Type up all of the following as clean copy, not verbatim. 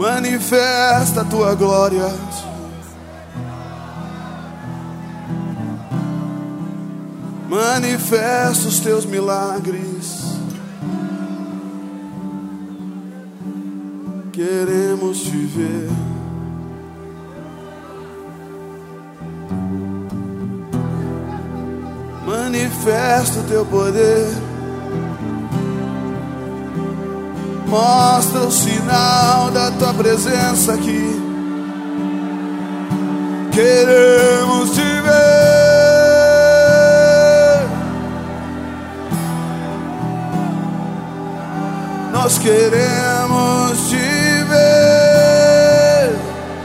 Manifesta a tua glória. Manifesta os teus milagres. Queremos te ver. Manifesta o teu poder. Mostra o sinal da tua presença aqui. Queremos te ver. Nós queremos te ver.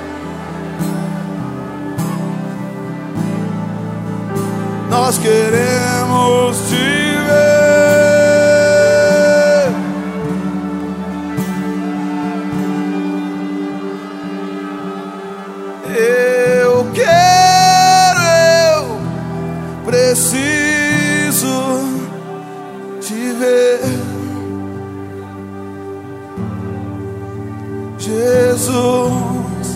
Nós queremos te ver. Eu quero, eu preciso te ver. Jesus,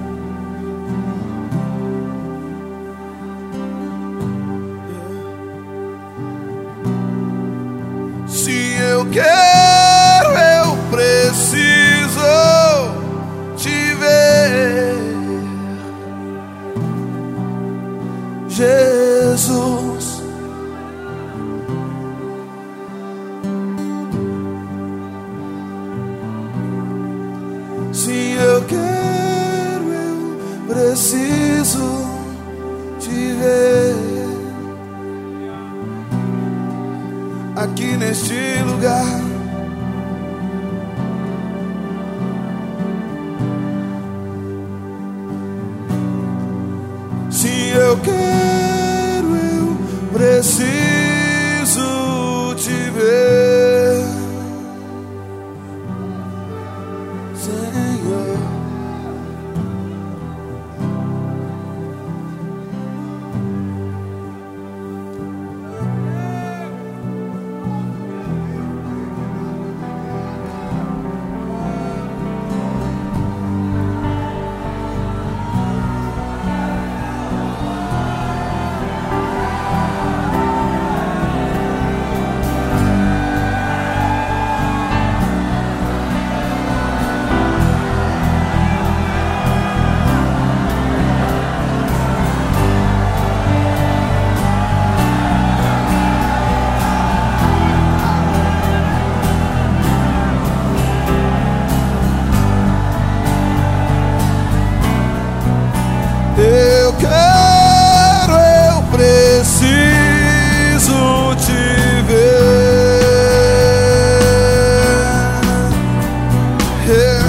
se eu quero, eu preciso te ver. Jesus, se eu quero, eu preciso te ver. Aqui neste lugar, se eu quero, eu preciso te ver, Senhor. Eu quero, eu preciso te ver.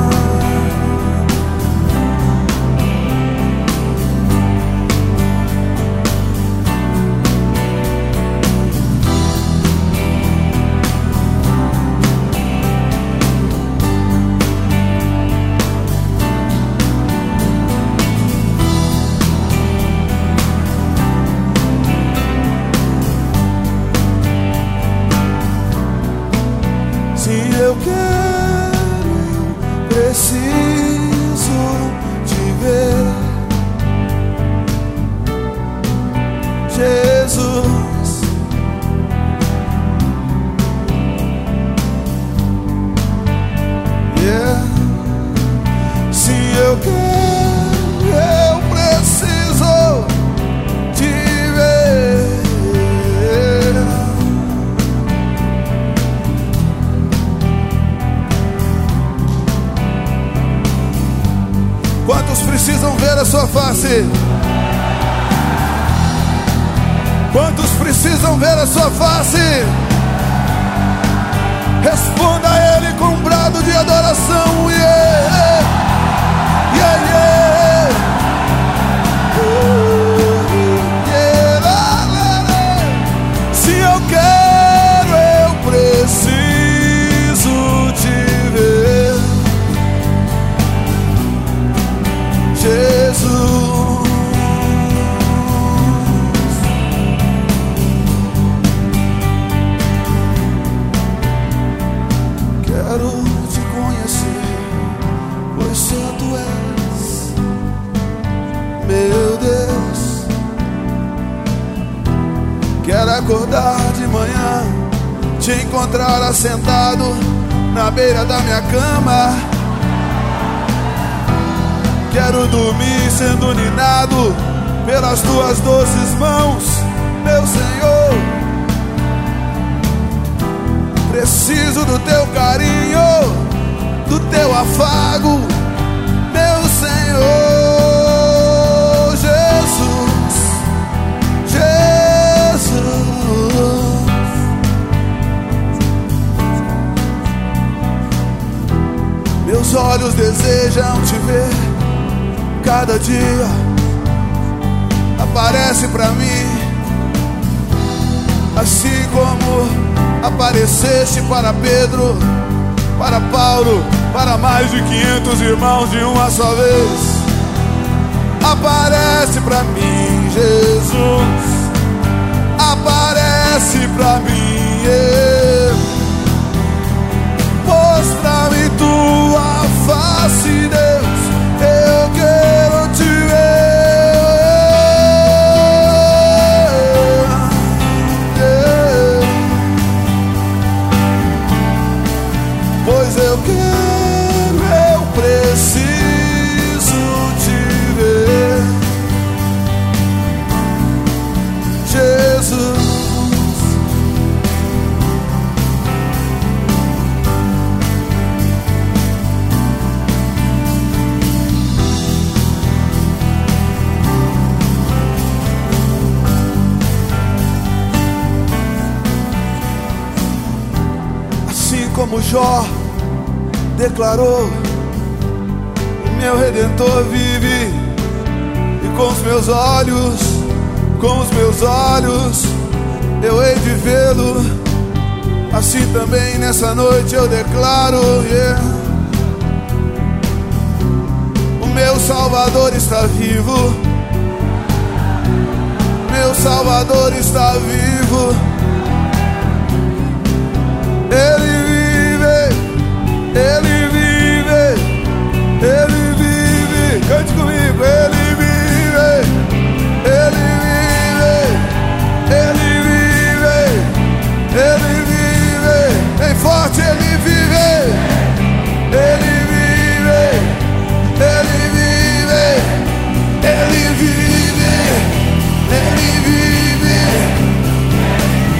Se eu quero, eu preciso te ver, Jesus. Yeah. Se eu quero, eu preciso te ver. Quantos precisam ver a sua face? Quantos precisam ver a sua face? Responda a Ele com um brado de adoração. Yeah, yeah, yeah. Yeah, la, la, la. Se eu quero, eu preciso te ver, Jesus. Quero te conhecer. santo és, meu Deus. Quero acordar de manhã, te encontrar assentado na beira da minha cama. Quero dormir sendo ninado pelas tuas doces mãos, meu Senhor. Preciso do teu carinho, do teu afago, meu Senhor. Jesus, Jesus. Meus olhos desejam te ver cada dia. Aparece pra mim, assim como apareceste para Pedro, para Paulo, para mais de 500 irmãos de uma só vez. Aparece pra mim, Jesus. Aparece pra mim, mostra-me tua face, Deus. Eu quero te ver, pois eu quero, eu preciso te ver, Jesus. Como Jó declarou, meu Redentor vive, e com os meus olhos eu hei de vê-lo. Assim também nessa noite eu declaro, o meu Salvador está vivo, meu Salvador está vivo. Ele vive, Ele vive, cante comigo. Ele vive, Ele vive, Ele vive, Ele vive, bem forte. Ele vive, Ele vive, Ele vive, Ele vive, Ele vive,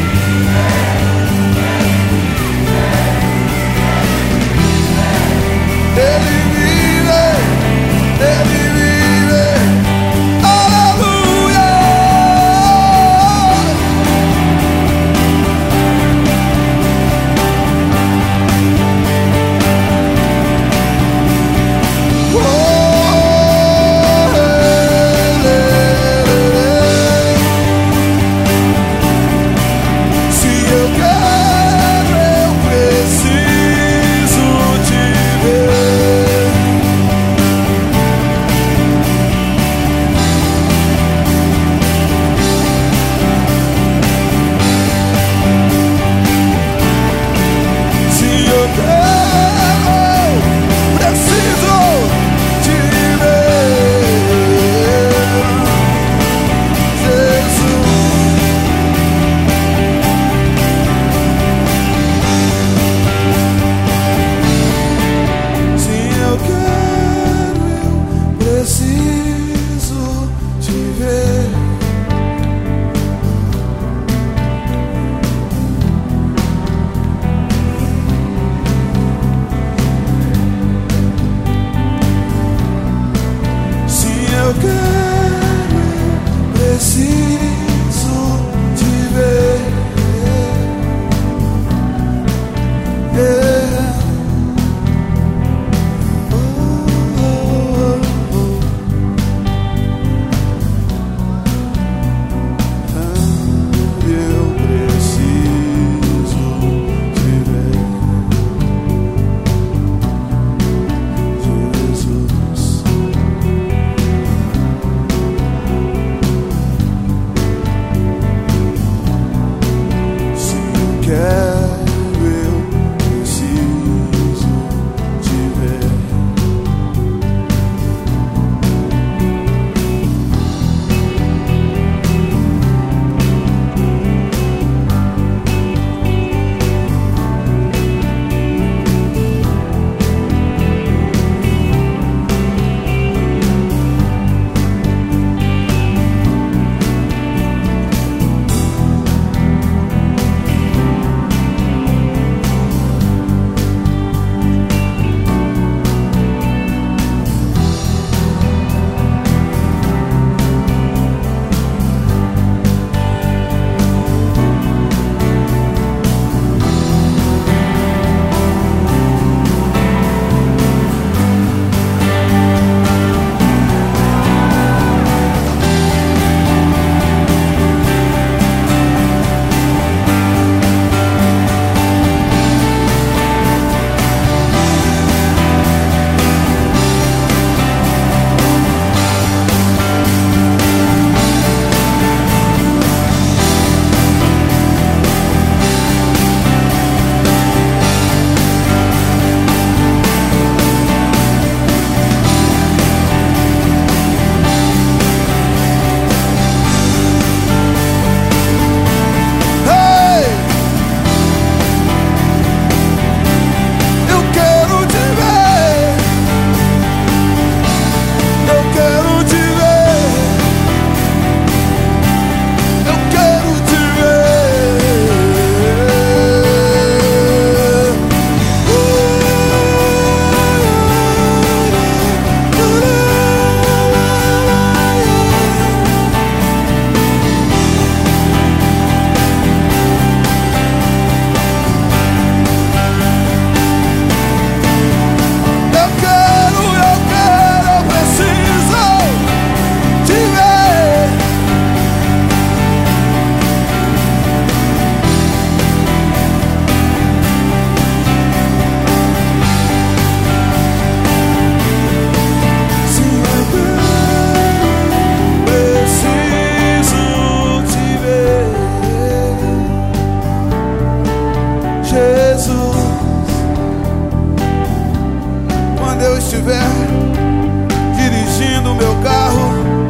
eu estiver dirigindo o meu carro,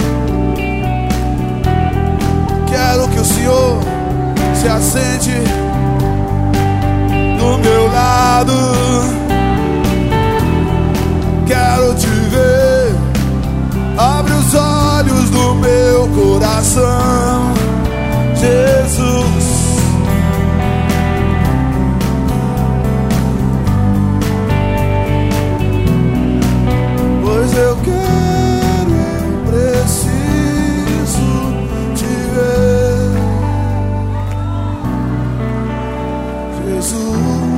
quero que o Senhor se assente do meu lado. Quero te ver, abre os olhos do meu coração, Jesus. Pois eu quero, eu preciso te ver, Jesus.